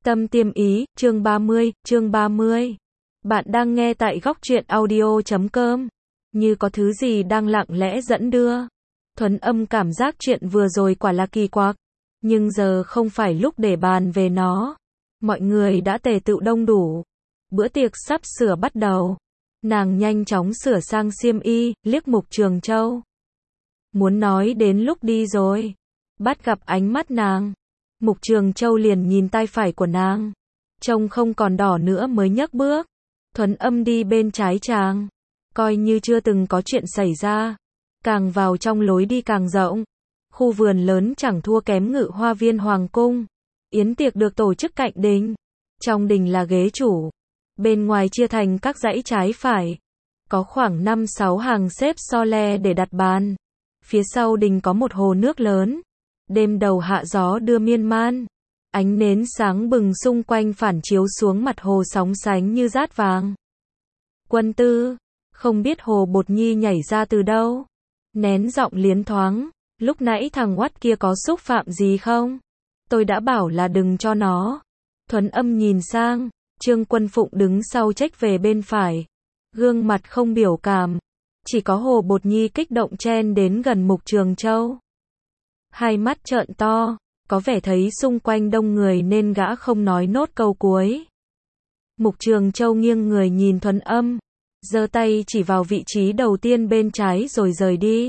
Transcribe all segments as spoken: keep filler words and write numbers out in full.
Tâm Tiêm Ý, chương ba mươi, chương ba mươi. Bạn đang nghe tại góc truyện audio chấm com. Như có thứ gì đang lặng lẽ dẫn đưa. Thuấn Âm cảm giác chuyện vừa rồi quả là kỳ quặc. Nhưng giờ không phải lúc để bàn về nó. Mọi người đã tề tựu đông đủ. Bữa tiệc sắp sửa bắt đầu. Nàng nhanh chóng sửa sang xiêm y, liếc Mục Trường Châu. Muốn nói đến lúc đi rồi. Bắt gặp ánh mắt nàng. Mục Trường Châu liền nhìn tay phải của nàng. Trông không còn đỏ nữa mới nhấc bước. Thuấn Âm đi bên trái chàng. Coi như chưa từng có chuyện xảy ra. Càng vào trong lối đi càng rộng. Khu vườn lớn chẳng thua kém Ngự Hoa Viên Hoàng Cung. Yến tiệc được tổ chức cạnh đình. Trong đình là ghế chủ. Bên ngoài chia thành các dãy trái phải. Có khoảng năm sáu hàng xếp so le để đặt bàn. Phía sau đình có một hồ nước lớn. Đêm đầu hạ gió đưa miên man. Ánh nến sáng bừng xung quanh phản chiếu xuống mặt hồ sóng sánh như dát vàng. Quân Tư, không biết Hồ Bột Nhi nhảy ra từ đâu. Nén giọng liến thoáng, lúc nãy thằng oắt kia có xúc phạm gì không? Tôi đã bảo là đừng cho nó. Thuấn Âm nhìn sang, Trương Quân Phụng đứng sau trách về bên phải. Gương mặt không biểu cảm. Chỉ có Hồ Bột Nhi kích động chen đến gần Mục Trường Châu. Hai mắt trợn to, có vẻ thấy xung quanh đông người nên gã không nói nốt câu cuối. Mục Trường Châu nghiêng người nhìn Thuấn Âm, giơ tay chỉ vào vị trí đầu tiên bên trái rồi rời đi.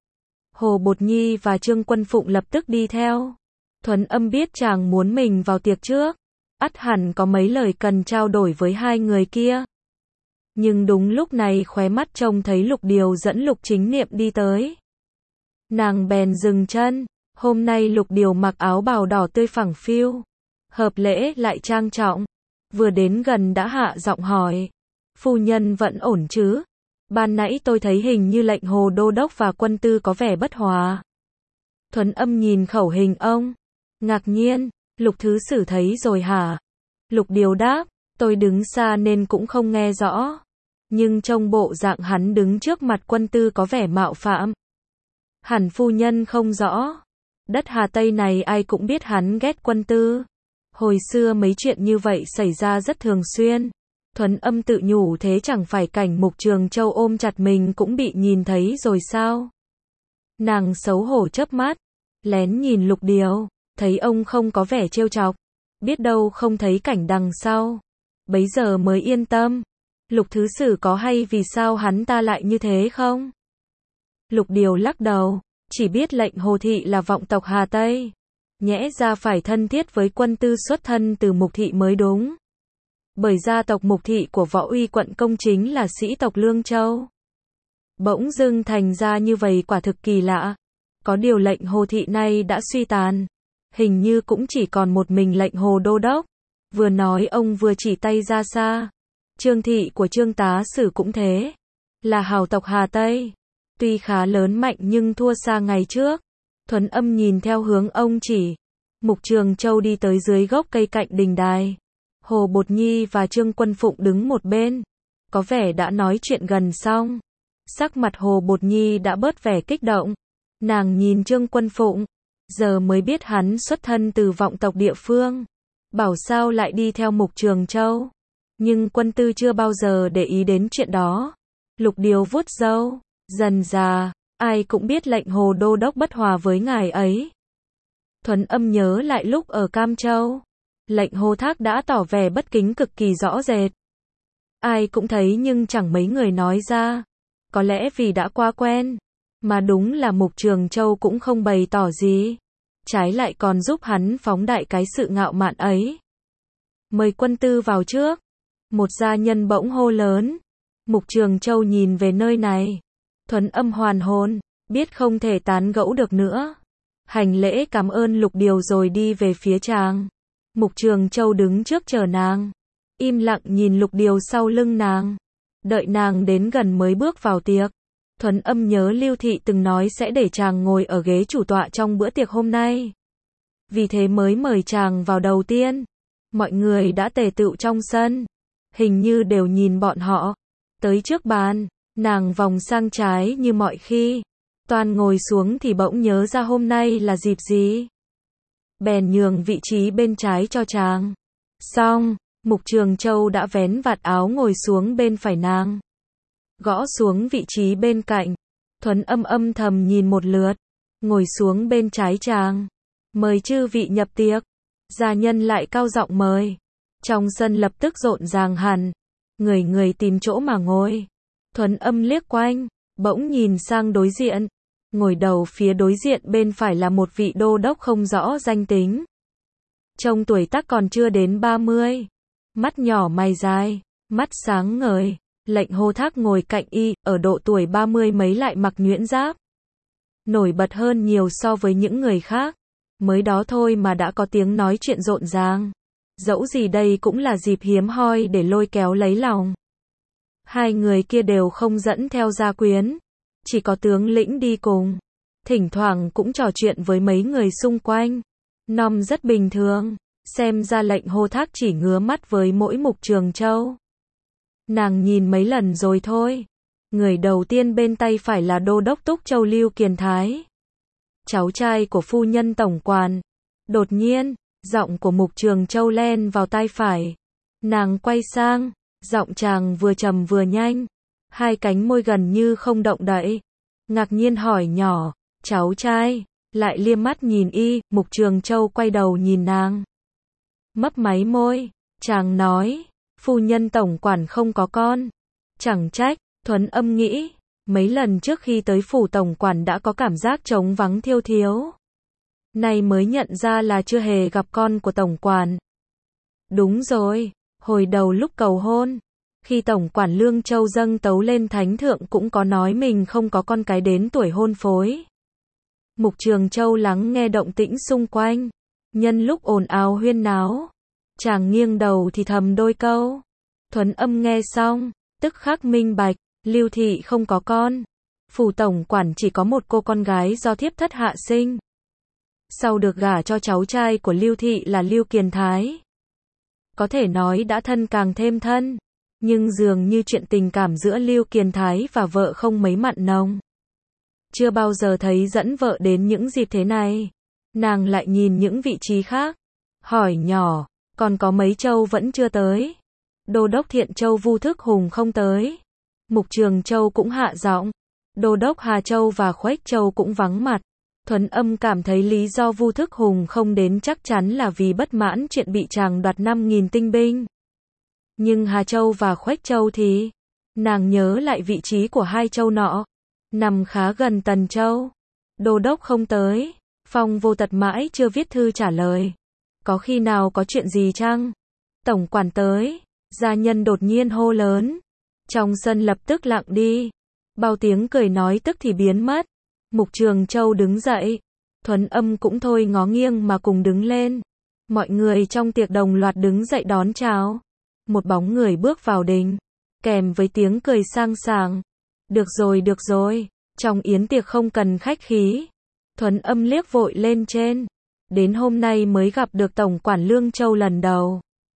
Hồ Bột Nhi và Trương Quân Phụng lập tức đi theo. Thuấn Âm biết chàng muốn mình vào tiệc trước, ắt hẳn có mấy lời cần trao đổi với hai người kia. Nhưng đúng lúc này khóe mắt trông thấy Lục Điều dẫn Lục Chính Niệm đi tới. Nàng bèn dừng chân. Hôm nay Lục Điều mặc áo bào đỏ tươi phẳng phiu, hợp lễ lại trang trọng. Vừa đến gần đã hạ giọng hỏi, phu nhân vẫn ổn chứ? Ban nãy tôi thấy hình như lệnh Hồ Đô Đốc và Quân Tư có vẻ bất hòa. Thuấn Âm nhìn khẩu hình ông, ngạc nhiên, Lục Thứ Sử thấy rồi hả? Lục Điều đáp, tôi đứng xa nên cũng không nghe rõ. Nhưng trông bộ dạng hắn đứng trước mặt Quân Tư có vẻ mạo phạm. Hẳn phu nhân không rõ. Đất Hà Tây này ai cũng biết hắn ghét Quân Tư. Hồi xưa mấy chuyện như vậy xảy ra rất thường xuyên. Thuấn Âm tự nhủ thế chẳng phải cảnh Mục Trường Châu ôm chặt mình cũng bị nhìn thấy rồi sao? Nàng xấu hổ chớp mắt, lén nhìn Lục Điều, thấy ông không có vẻ trêu chọc, biết đâu không thấy cảnh đằng sau. Bấy giờ mới yên tâm. Lục Thứ Sử có hay vì sao hắn ta lại như thế không? Lục Điều lắc đầu. Chỉ biết lệnh Hồ Thị là vọng tộc Hà Tây. Nhẽ ra phải thân thiết với Quân Tư xuất thân từ Mục Thị mới đúng. Bởi gia tộc Mục Thị của Võ Uy quận Công chính là sĩ tộc Lương Châu. Bỗng dưng thành ra như vậy quả thực kỳ lạ. Có điều lệnh Hồ Thị này đã suy tàn. Hình như cũng chỉ còn một mình lệnh Hồ Đô Đốc. Vừa nói ông vừa chỉ tay ra xa. Trương Thị của Trương Tá Sử cũng thế. Là hào tộc Hà Tây. Tuy khá lớn mạnh nhưng thua xa ngày trước. Thuấn Âm nhìn theo hướng ông chỉ. Mục Trường Châu đi tới dưới gốc cây cạnh đình đài. Hồ Bột Nhi và Trương Quân Phụng đứng một bên. Có vẻ đã nói chuyện gần xong. Sắc mặt Hồ Bột Nhi đã bớt vẻ kích động. Nàng nhìn Trương Quân Phụng. Giờ mới biết hắn xuất thân từ vọng tộc địa phương. Bảo sao lại đi theo Mục Trường Châu. Nhưng Quân Tư chưa bao giờ để ý đến chuyện đó. Lục Điều vuốt râu. Dần già, ai cũng biết lệnh Hồ Đô Đốc bất hòa với ngài ấy. Thuấn Âm nhớ lại lúc ở Cam Châu. Lệnh Hồ Thác đã tỏ vẻ bất kính cực kỳ rõ rệt. Ai cũng thấy nhưng chẳng mấy người nói ra. Có lẽ vì đã quá quen. Mà đúng là Mục Trường Châu cũng không bày tỏ gì. Trái lại còn giúp hắn phóng đại cái sự ngạo mạn ấy. Mời Quân Tư vào trước. Một gia nhân bỗng hô lớn. Mục Trường Châu nhìn về nơi này. Thuấn Âm hoàn hồn, biết không thể tán gẫu được nữa. Hành lễ cảm ơn Lục Điều rồi đi về phía chàng. Mục Trường Châu đứng trước chờ nàng. Im lặng nhìn Lục Điều sau lưng nàng. Đợi nàng đến gần mới bước vào tiệc. Thuấn Âm nhớ Lưu Thị từng nói sẽ để chàng ngồi ở ghế chủ tọa trong bữa tiệc hôm nay. Vì thế mới mời chàng vào đầu tiên. Mọi người đã tề tựu trong sân. Hình như đều nhìn bọn họ. Tới trước bàn. Nàng vòng sang trái như mọi khi. Toàn ngồi xuống thì bỗng nhớ ra hôm nay là dịp gì. Bèn nhường vị trí bên trái cho chàng. Xong, Mục Trường Châu đã vén vạt áo ngồi xuống bên phải nàng. Gõ xuống vị trí bên cạnh. Thuấn Âm âm thầm nhìn một lượt. Ngồi xuống bên trái chàng. Mời chư vị nhập tiệc. Gia nhân lại cao giọng mời. Trong sân lập tức rộn ràng hẳn. Người người tìm chỗ mà ngồi. Thuấn Âm liếc quanh. Bỗng nhìn sang đối diện. Ngồi đầu phía đối diện bên phải là một vị đô đốc không rõ danh tính. Trông tuổi tác còn chưa đến ba mươi. Mắt nhỏ mày dài. Mắt sáng ngời. Lệnh Hô Thác ngồi cạnh y, ở độ tuổi ba mươi mấy lại mặc nhuyễn giáp. Nổi bật hơn nhiều so với những người khác. Mới đó thôi mà đã có tiếng nói chuyện rộn ràng. Dẫu gì đây cũng là dịp hiếm hoi để lôi kéo lấy lòng. Hai người kia đều không dẫn theo gia quyến. Chỉ có tướng lĩnh đi cùng. Thỉnh thoảng cũng trò chuyện với mấy người xung quanh. Nom rất bình thường. Xem ra lệnh Hô Thác chỉ ngứa mắt với mỗi Mục Trường Châu. Nàng nhìn mấy lần rồi thôi. Người đầu tiên bên tay phải là đô đốc Túc Châu Lưu Kiền Thái. Cháu trai của phu nhân tổng quản. Đột nhiên, giọng của Mục Trường Châu len vào tai phải. Nàng quay sang, giọng chàng vừa trầm vừa nhanh. Hai cánh môi gần như không động đậy. Ngạc nhiên hỏi nhỏ, cháu trai, lại liếc mắt nhìn y, Mục Trường Châu quay đầu nhìn nàng. Mấp máy môi, chàng nói, phu nhân tổng quản không có con. Chẳng trách, Thuấn Âm nghĩ, mấy lần trước khi tới phủ tổng quản đã có cảm giác trống vắng thiêu thiếu. Nay mới nhận ra là chưa hề gặp con của tổng quản. Đúng rồi, hồi đầu lúc cầu hôn, khi tổng quản Lương Châu dâng tấu lên thánh thượng cũng có nói mình không có con cái đến tuổi hôn phối. Mục Trường Châu lắng nghe động tĩnh xung quanh, nhân lúc ồn ào huyên náo, chàng nghiêng đầu thì thầm đôi câu. Thuấn Âm nghe xong, tức khắc minh bạch, Lưu thị không có con. Phủ tổng quản chỉ có một cô con gái do thiếp thất hạ sinh. Sau được gả cho cháu trai của Lưu thị là Lưu Kiền Thái. Có thể nói đã thân càng thêm thân. Nhưng dường như chuyện tình cảm giữa Lưu Kiền Thái và vợ không mấy mặn nồng. Chưa bao giờ thấy dẫn vợ đến những dịp thế này. Nàng lại nhìn những vị trí khác. Hỏi nhỏ, còn có mấy châu vẫn chưa tới. Đô đốc Thiện Châu Vu Thức Hùng không tới. Mục Trường Châu cũng hạ giọng. Đô đốc Hà Châu và Khuếch Châu cũng vắng mặt. Thuấn Âm cảm thấy lý do Vu Thức Hùng không đến chắc chắn là vì bất mãn chuyện bị chàng đoạt năm nghìn tinh binh. Nhưng Hà Châu và Khuếch Châu thì, nàng nhớ lại vị trí của hai châu nọ, nằm khá gần Tần Châu. Đô đốc không tới, Phong Vô Tật mãi chưa viết thư trả lời. Có khi nào có chuyện gì chăng? Tổng quản tới, gia nhân đột nhiên hô lớn. Trong sân lập tức lặng đi. Bao tiếng cười nói tức thì biến mất. Mục Trường Châu đứng dậy. Thuấn Âm cũng thôi ngó nghiêng mà cùng đứng lên. Mọi người trong tiệc đồng loạt đứng dậy đón chào. Một bóng người bước vào đình, kèm với tiếng cười sang sảng. Được rồi, được rồi, trong yến tiệc không cần khách khí. Thuấn Âm liếc vội lên trên. Đến hôm nay mới gặp được tổng quản Lương Châu lần đầu.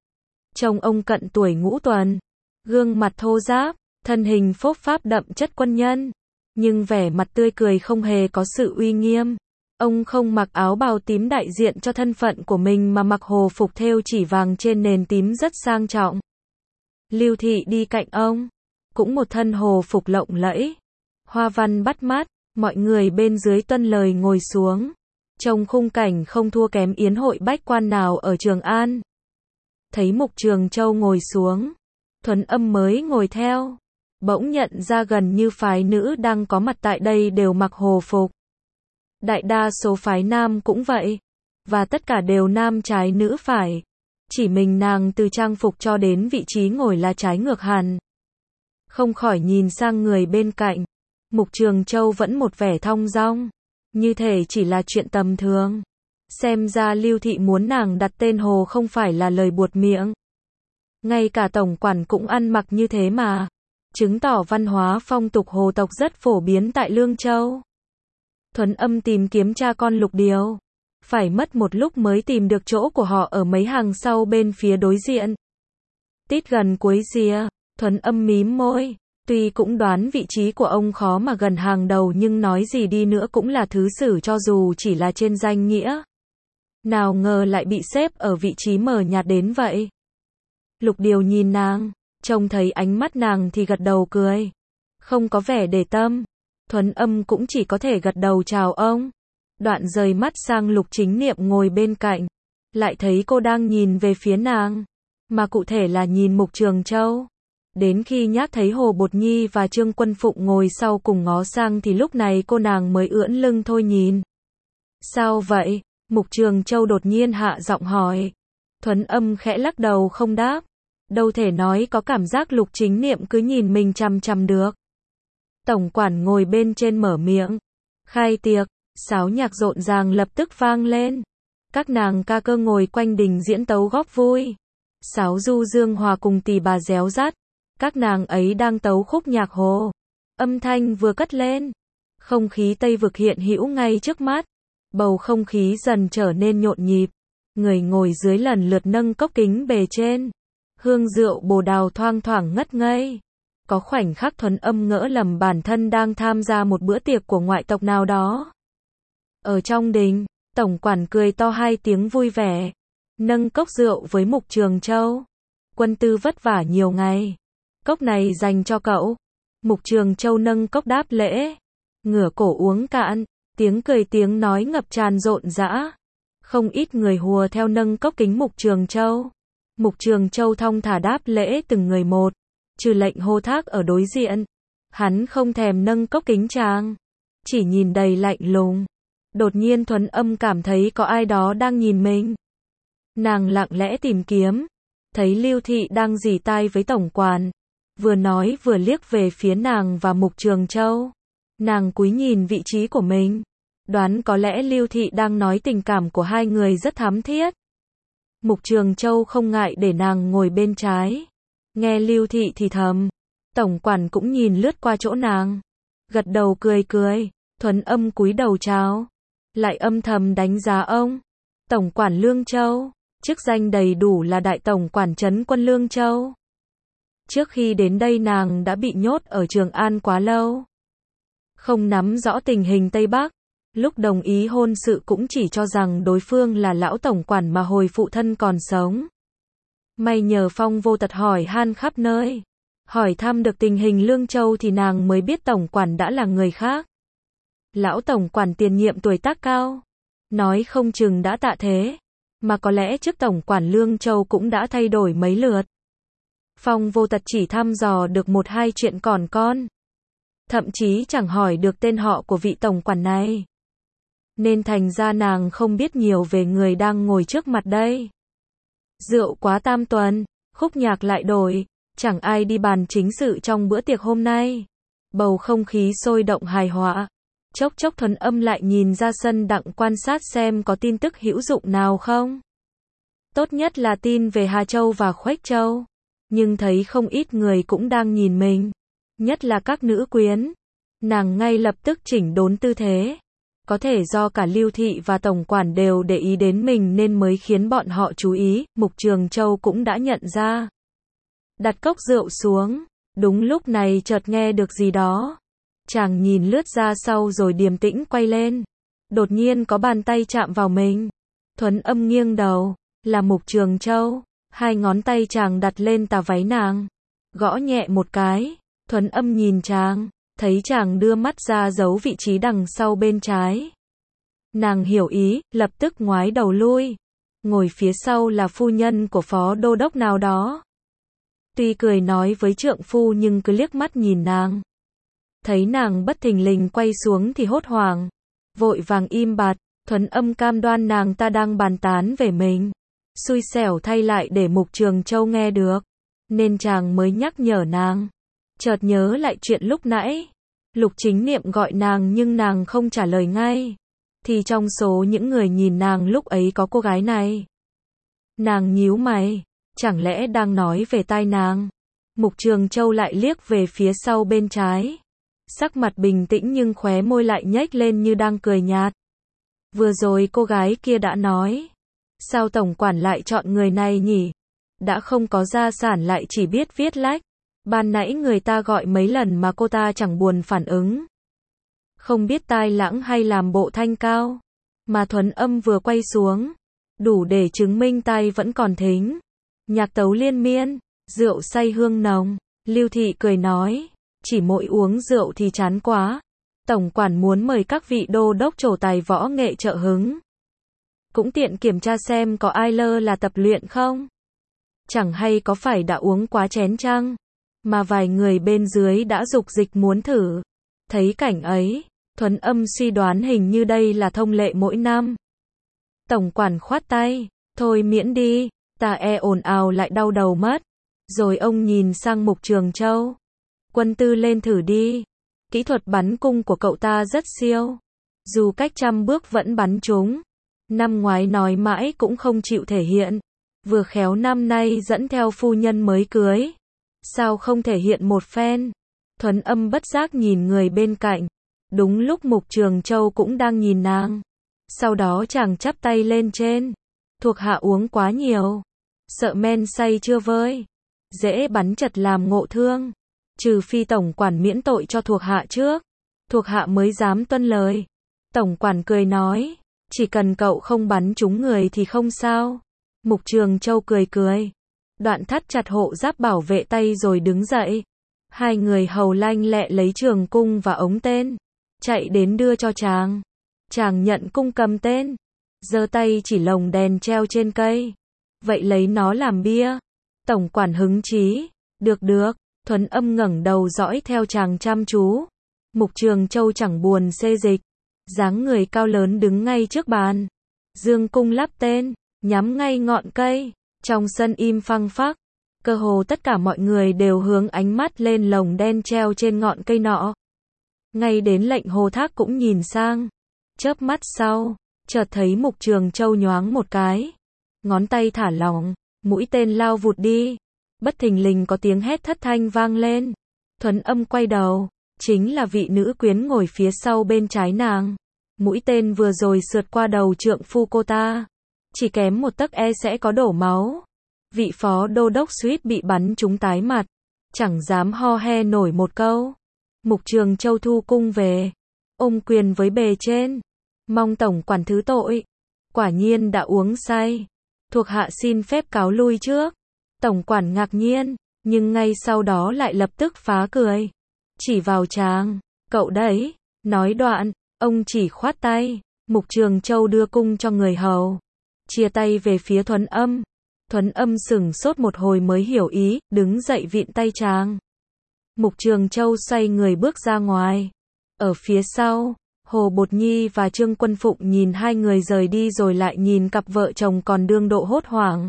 Trông ông cận tuổi ngũ tuần, gương mặt thô ráp, thân hình phốp pháp đậm chất quân nhân, nhưng vẻ mặt tươi cười không hề có sự uy nghiêm. Ông không mặc áo bào tím đại diện cho thân phận của mình mà mặc hồ phục thêu chỉ vàng trên nền tím rất sang trọng. Lưu thị đi cạnh ông, cũng một thân hồ phục lộng lẫy, hoa văn bắt mắt, mọi người bên dưới tuân lời ngồi xuống. Trông khung cảnh không thua kém yến hội bách quan nào ở Trường An. Thấy Mục Trường Châu ngồi xuống, Thuấn Âm mới ngồi theo. Bỗng nhận ra gần như phái nữ đang có mặt tại đây đều mặc hồ phục. Đại đa số phái nam cũng vậy. Và tất cả đều nam trái nữ phải. Chỉ mình nàng từ trang phục cho đến vị trí ngồi là trái ngược hẳn. Không khỏi nhìn sang người bên cạnh. Mục Trường Châu vẫn một vẻ thong dong. Như thể chỉ là chuyện tầm thường. Xem ra Lưu thị muốn nàng đặt tên hồ không phải là lời buột miệng. Ngay cả tổng quản cũng ăn mặc như thế mà. Chứng tỏ văn hóa phong tục hồ tộc rất phổ biến tại Lương Châu. Thuấn Âm tìm kiếm cha con Lục Điều. Phải mất một lúc mới tìm được chỗ của họ ở mấy hàng sau bên phía đối diện. Tít gần cuối rìa, Thuấn Âm mím môi. Tuy cũng đoán vị trí của ông khó mà gần hàng đầu nhưng nói gì đi nữa cũng là thứ sử cho dù chỉ là trên danh nghĩa. Nào ngờ lại bị xếp ở vị trí mờ nhạt đến vậy. Lục Điều nhìn nàng, trông thấy ánh mắt nàng thì gật đầu cười. Không có vẻ để tâm. Thuấn Âm cũng chỉ có thể gật đầu chào ông. Đoạn rời mắt sang Lục Chính Niệm ngồi bên cạnh. Lại thấy cô đang nhìn về phía nàng. Mà cụ thể là nhìn Mục Trường Châu. Đến khi nhác thấy Hồ Bột Nhi và Trương Quân Phụng ngồi sau cùng ngó sang thì lúc này cô nàng mới ưỡn lưng thôi nhìn. Sao vậy? Mục Trường Châu đột nhiên hạ giọng hỏi. Thuấn Âm khẽ lắc đầu không đáp. Đâu thể nói có cảm giác Lục Chính Niệm cứ nhìn mình chằm chằm được. Tổng quản ngồi bên trên mở miệng. Khai tiệc, sáo nhạc rộn ràng lập tức vang lên. Các nàng ca cơ ngồi quanh đình diễn tấu góp vui. Sáo du dương hòa cùng tỳ bà réo rắt. Các nàng ấy đang tấu khúc nhạc Hồ. Âm thanh vừa cất lên. Không khí Tây Vực hiện hữu ngay trước mắt. Bầu không khí dần trở nên nhộn nhịp. Người ngồi dưới lần lượt nâng cốc kính bề trên. Hương rượu bồ đào thoang thoảng ngất ngây. Có khoảnh khắc Thuấn Âm ngỡ lầm bản thân đang tham gia một bữa tiệc của ngoại tộc nào đó. Ở trong đình, tổng quản cười to hai tiếng vui vẻ. Nâng cốc rượu với Mục Trường Châu. Quân tư vất vả nhiều ngày. Cốc này dành cho cậu. Mục Trường Châu nâng cốc đáp lễ. Ngửa cổ uống cạn. Tiếng cười tiếng nói ngập tràn rộn rã. Không ít người hùa theo nâng cốc kính Mục Trường Châu. Mục Trường Châu thong thả đáp lễ từng người một. Trừ lệnh hô thác ở đối diện. Hắn không thèm nâng cốc kính chàng. Chỉ nhìn đầy lạnh lùng. Đột nhiên Thuấn Âm cảm thấy có ai đó đang nhìn mình. Nàng lặng lẽ tìm kiếm. Thấy Lưu Thị đang rỉ tai với tổng quản. Vừa nói vừa liếc về phía nàng và Mục Trường Châu. Nàng cúi nhìn vị trí của mình. Đoán có lẽ Lưu Thị đang nói tình cảm của hai người rất thắm thiết. Mục Trường Châu không ngại để nàng ngồi bên trái. Nghe Lưu Thị thì thầm. Tổng quản cũng nhìn lướt qua chỗ nàng. Gật đầu cười cười. Thuấn Âm cúi đầu chào. Lại âm thầm đánh giá ông. Tổng quản Lương Châu. Chức danh đầy đủ là Đại Tổng quản Trấn quân Lương Châu. Trước khi đến đây nàng đã bị nhốt ở Trường An quá lâu. Không nắm rõ tình hình Tây Bắc. Lúc đồng ý hôn sự cũng chỉ cho rằng đối phương là lão tổng quản mà hồi phụ thân còn sống. May nhờ Phong Vô Tật hỏi han khắp nơi. Hỏi thăm được tình hình Lương Châu thì nàng mới biết tổng quản đã là người khác. Lão tổng quản tiền nhiệm tuổi tác cao. Nói không chừng đã tạ thế. Mà có lẽ trước tổng quản Lương Châu cũng đã thay đổi mấy lượt. Phong Vô Tật chỉ thăm dò được một hai chuyện còn con. Thậm chí chẳng hỏi được tên họ của vị tổng quản này. Nên thành ra nàng không biết nhiều về người đang ngồi trước mặt đây. Rượu quá tam tuần, khúc nhạc lại đổi, chẳng ai đi bàn chính sự trong bữa tiệc hôm nay. Bầu không khí sôi động hài hòa. Chốc chốc Thuấn Âm lại nhìn ra sân đặng quan sát xem có tin tức hữu dụng nào không. Tốt nhất là tin về Hà Châu và Khuếch Châu. Nhưng thấy không ít người cũng đang nhìn mình. Nhất là các nữ quyến. Nàng ngay lập tức chỉnh đốn tư thế. Có thể do cả Lưu Thị và tổng quản đều để ý đến mình nên mới khiến bọn họ chú ý. Mục Trường Châu cũng đã nhận ra. Đặt cốc rượu xuống. Đúng lúc này chợt nghe được gì đó. Chàng nhìn lướt ra sau rồi điềm tĩnh quay lên. Đột nhiên có bàn tay chạm vào mình. Thuấn Âm nghiêng đầu. Là Mục Trường Châu. Hai ngón tay chàng đặt lên tà váy nàng. Gõ nhẹ một cái. Thuấn Âm nhìn chàng. Thấy chàng đưa mắt ra giấu vị trí đằng sau bên trái. Nàng hiểu ý, lập tức ngoái đầu lui. Ngồi phía sau là phu nhân của phó đô đốc nào đó. Tuy cười nói với trượng phu nhưng cứ liếc mắt nhìn nàng. Thấy nàng bất thình lình quay xuống thì hốt hoảng. Vội vàng im bặt. Thuấn Âm cam đoan nàng ta đang bàn tán về mình. Xui xẻo thay lại để Mục Trường Châu nghe được. Nên chàng mới nhắc nhở nàng. Chợt nhớ lại chuyện lúc nãy. Lục Chính Niệm gọi nàng nhưng nàng không trả lời ngay. Thì trong số những người nhìn nàng lúc ấy có cô gái này. Nàng nhíu mày. Chẳng lẽ đang nói về tai nàng. Mục Trường Châu lại liếc về phía sau bên trái. Sắc mặt bình tĩnh nhưng khóe môi lại nhếch lên như đang cười nhạt. Vừa rồi cô gái kia đã nói. Sao tổng quản lại chọn người này nhỉ? Đã không có gia sản lại chỉ biết viết lách. Ban nãy người ta gọi mấy lần mà cô ta chẳng buồn phản ứng. Không biết tai lãng hay làm bộ thanh cao. Mà Thuấn Âm vừa quay xuống. Đủ để chứng minh tai vẫn còn thính. nhạc tấu liên miên, rượu say hương nồng. Lưu Thị cười nói, chỉ mỗi uống rượu thì chán quá. Tổng quản muốn mời các vị đô đốc trổ tài võ nghệ trợ hứng. Cũng tiện kiểm tra xem có ai lơ là tập luyện không. Chẳng hay có phải đã uống quá chén chăng? Mà vài người bên dưới đã dục dịch muốn thử. Thấy cảnh ấy, Thuấn Âm suy đoán hình như đây là thông lệ mỗi năm. Tổng quản khoát tay, thôi miễn đi, ta e ồn ào lại đau đầu mất. Rồi ông nhìn sang Mục Trường Châu. Quân tư lên thử đi. Kỹ thuật bắn cung của cậu ta rất siêu. Dù cách trăm bước vẫn bắn trúng. Năm ngoái nói mãi cũng không chịu thể hiện. Vừa khéo năm nay dẫn theo phu nhân mới cưới. Sao không thể hiện một phen? Thuấn Âm bất giác nhìn người bên cạnh. Đúng lúc Mục Trường Châu cũng đang nhìn nàng. Sau đó chàng chắp tay lên trên. Thuộc hạ uống quá nhiều. Sợ men say chưa vơi. Dễ bắn chật làm ngộ thương. Trừ phi tổng quản miễn tội cho thuộc hạ trước. Thuộc hạ mới dám tuân lời. Tổng quản cười nói. Chỉ cần cậu không bắn trúng người thì không sao. Mục Trường Châu cười cười. Đoạn thắt chặt hộ giáp bảo vệ tay rồi đứng dậy. Hai người hầu lanh lẹ lấy trường cung và ống tên. Chạy đến đưa cho chàng. Chàng nhận cung cầm tên. Giơ tay chỉ lồng đèn treo trên cây. Vậy lấy nó làm bia. Tổng quản hứng chí. Được được. Thuấn Âm ngẩng đầu dõi theo chàng chăm chú. Mục Trường Châu chẳng buồn xê dịch. Dáng người cao lớn đứng ngay trước bàn. Dương cung lắp tên. Nhắm ngay ngọn cây. Trong sân im phăng phắc. Cơ hồ tất cả mọi người đều hướng ánh mắt lên lồng đen treo trên ngọn cây nọ. Ngay đến lệnh Hồ Thác cũng nhìn sang. Chớp mắt sau, chợt thấy Mục Trường Châu nhoáng một cái. Ngón tay thả lỏng, mũi tên lao vụt đi. Bất thình lình có tiếng hét thất thanh vang lên. Thuấn Âm quay đầu, chính là vị nữ quyến ngồi phía sau bên trái nàng. Mũi tên vừa rồi sượt qua đầu trượng phu cô ta. Chỉ kém một tấc e sẽ có đổ máu. Vị phó đô đốc suýt bị bắn trúng tái mặt. Chẳng dám ho he nổi một câu. Mục Trường Châu thu cung về. Ôm quyền với bề trên. Mong tổng quản thứ tội. Quả nhiên đã uống say. Thuộc hạ xin phép cáo lui trước. Tổng quản ngạc nhiên. Nhưng ngay sau đó lại lập tức phá cười. Chỉ vào chàng. Cậu đấy. Nói đoạn. Ông chỉ khoát tay. Mục Trường Châu đưa cung cho người hầu. Chia tay về phía Thuấn Âm. Thuấn Âm sửng sốt một hồi mới hiểu ý. Đứng dậy vịn tay chàng. Mục Trường Châu xoay người bước ra ngoài. Ở phía sau, Hồ Bột Nhi và Trương Quân Phụng nhìn hai người rời đi rồi lại nhìn cặp vợ chồng còn đương độ hốt hoảng.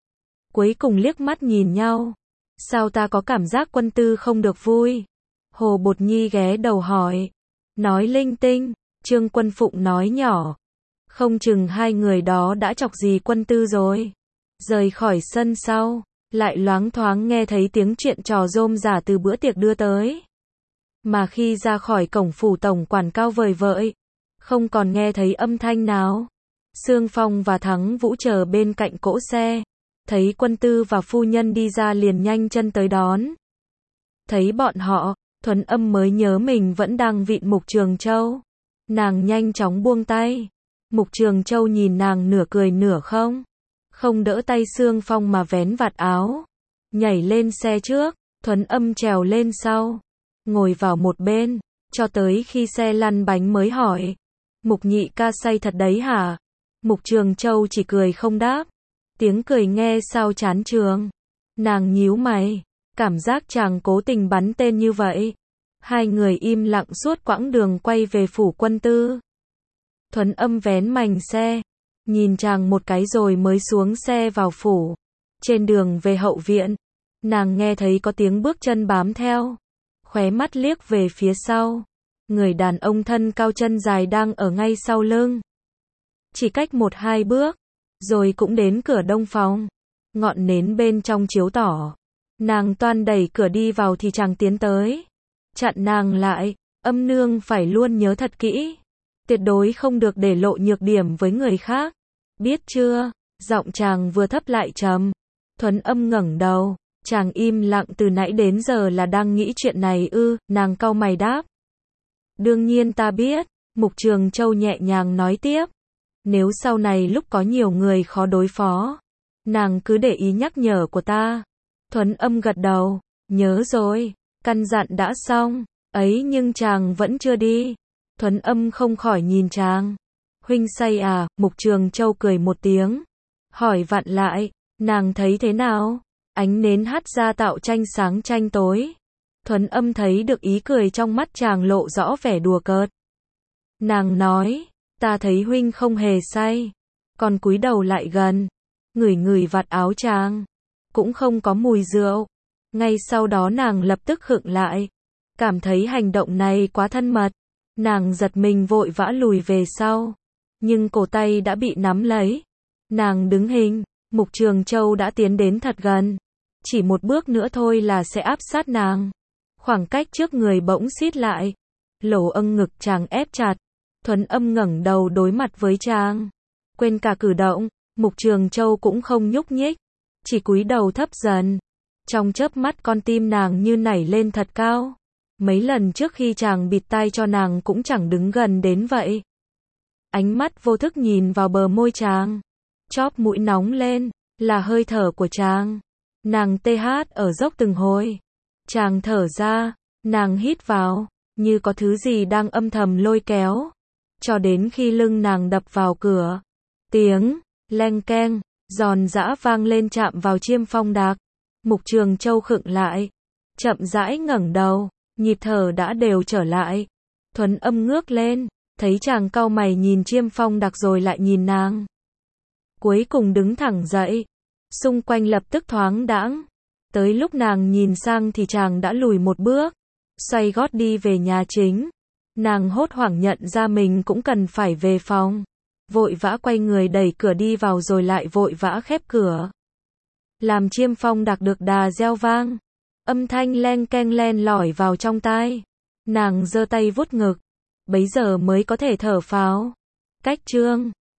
Cuối cùng liếc mắt nhìn nhau. Sao ta có cảm giác quân tư không được vui? Hồ Bột Nhi ghé đầu hỏi. Nói linh tinh, Trương Quân Phụng nói nhỏ. Không chừng hai người đó đã chọc gì quân tư rồi. Rời khỏi sân sau. Lại loáng thoáng nghe thấy tiếng chuyện trò rôm rả từ bữa tiệc đưa tới. Mà khi ra khỏi cổng phủ tổng quản cao vời vợi, không còn nghe thấy âm thanh nào. Sương Phong và Thắng Vũ chờ bên cạnh cỗ xe. Thấy quân tư và phu nhân đi ra liền nhanh chân tới đón. Thấy bọn họ, Thuấn Âm mới nhớ mình vẫn đang vịn Mục Trường Châu. Nàng nhanh chóng buông tay. Mục Trường Châu nhìn nàng nửa cười nửa không. Không đỡ tay Sương Phong mà vén vạt áo. Nhảy lên xe trước, Thuấn Âm trèo lên sau. Ngồi vào một bên, cho tới khi xe lăn bánh mới hỏi. Mục nhị ca say thật đấy hả? Mục Trường Châu chỉ cười không đáp. Tiếng cười nghe sao chán trường. Nàng nhíu mày. Cảm giác chàng cố tình bắn tên như vậy. Hai người im lặng suốt quãng đường quay về phủ quân tư. Thuấn Âm vén mành xe. Nhìn chàng một cái rồi mới xuống xe vào phủ. Trên đường về hậu viện, nàng nghe thấy có tiếng bước chân bám theo. Khóe mắt liếc về phía sau. Người đàn ông thân cao chân dài đang ở ngay sau lưng. Chỉ cách một hai bước, rồi cũng đến cửa đông phòng. Ngọn nến bên trong chiếu tỏ. Nàng toan đẩy cửa đi vào thì chàng tiến tới. Chặn nàng lại, Âm nương phải luôn nhớ thật kỹ. Tuyệt đối không được để lộ nhược điểm với người khác. Biết chưa? Giọng chàng vừa thấp lại trầm. Thuấn Âm ngẩng đầu. Chàng im lặng từ nãy đến giờ là đang nghĩ chuyện này ư? Nàng cau mày đáp. Đương nhiên ta biết. Mục Trường Châu nhẹ nhàng nói tiếp. Nếu sau này lúc có nhiều người khó đối phó, Nàng cứ để ý nhắc nhở của ta. Thuấn Âm gật đầu, nhớ rồi, căn dặn đã xong, ấy nhưng chàng vẫn chưa đi. Thuấn Âm không khỏi nhìn chàng. Huynh say à, Mục Trường Châu cười một tiếng. Hỏi vặn lại, nàng thấy thế nào? Ánh nến hắt ra tạo tranh sáng tranh tối. Thuấn Âm thấy được ý cười trong mắt chàng lộ rõ vẻ đùa cợt. Nàng nói, ta thấy huynh không hề say. Còn cúi đầu lại gần, ngửi ngửi vạt áo chàng. Cũng không có mùi rượu. Ngay sau đó nàng lập tức khựng lại. Cảm thấy hành động này quá thân mật. Nàng giật mình vội vã lùi về sau. Nhưng cổ tay đã bị nắm lấy. Nàng đứng hình, Mục Trường Châu đã tiến đến thật gần. Chỉ một bước nữa thôi là sẽ áp sát nàng. Khoảng cách trước người bỗng xít lại. Lỗ âng ngực chàng ép chặt. Thuấn Âm ngẩng đầu đối mặt với chàng. Quên cả cử động, Mục Trường Châu cũng không nhúc nhích. Chỉ cúi đầu thấp dần. Trong chớp mắt con tim nàng như nảy lên thật cao. Mấy lần trước khi chàng bịt tai cho nàng cũng chẳng đứng gần đến vậy. Ánh mắt vô thức nhìn vào bờ môi chàng. Chóp mũi nóng lên, là hơi thở của chàng. Nàng tê hát ở dốc từng hồi. Chàng thở ra, nàng hít vào, như có thứ gì đang âm thầm lôi kéo. Cho đến khi lưng nàng đập vào cửa. Tiếng, leng keng, giòn giã vang lên chạm vào chiêm phong đạc. Mục Trường Châu khựng lại. Chậm rãi ngẩng đầu, nhịp thở đã đều trở lại. Thuấn Âm ngước lên, thấy chàng cau mày nhìn chiêm phong đạc rồi lại nhìn nàng. Cuối cùng đứng thẳng dậy. Xung quanh lập tức thoáng đãng. Tới lúc nàng nhìn sang thì chàng đã lùi một bước. Xoay gót đi về nhà chính. Nàng hốt hoảng nhận ra mình cũng cần phải về phòng. Vội vã quay người đẩy cửa đi vào rồi lại vội vã khép cửa. Làm chiêm phong đạc được đà reo vang. Âm thanh len keng len lỏi vào trong tai. Nàng giơ tay vuốt ngực. Bấy giờ mới có thể thở phào. Cách chương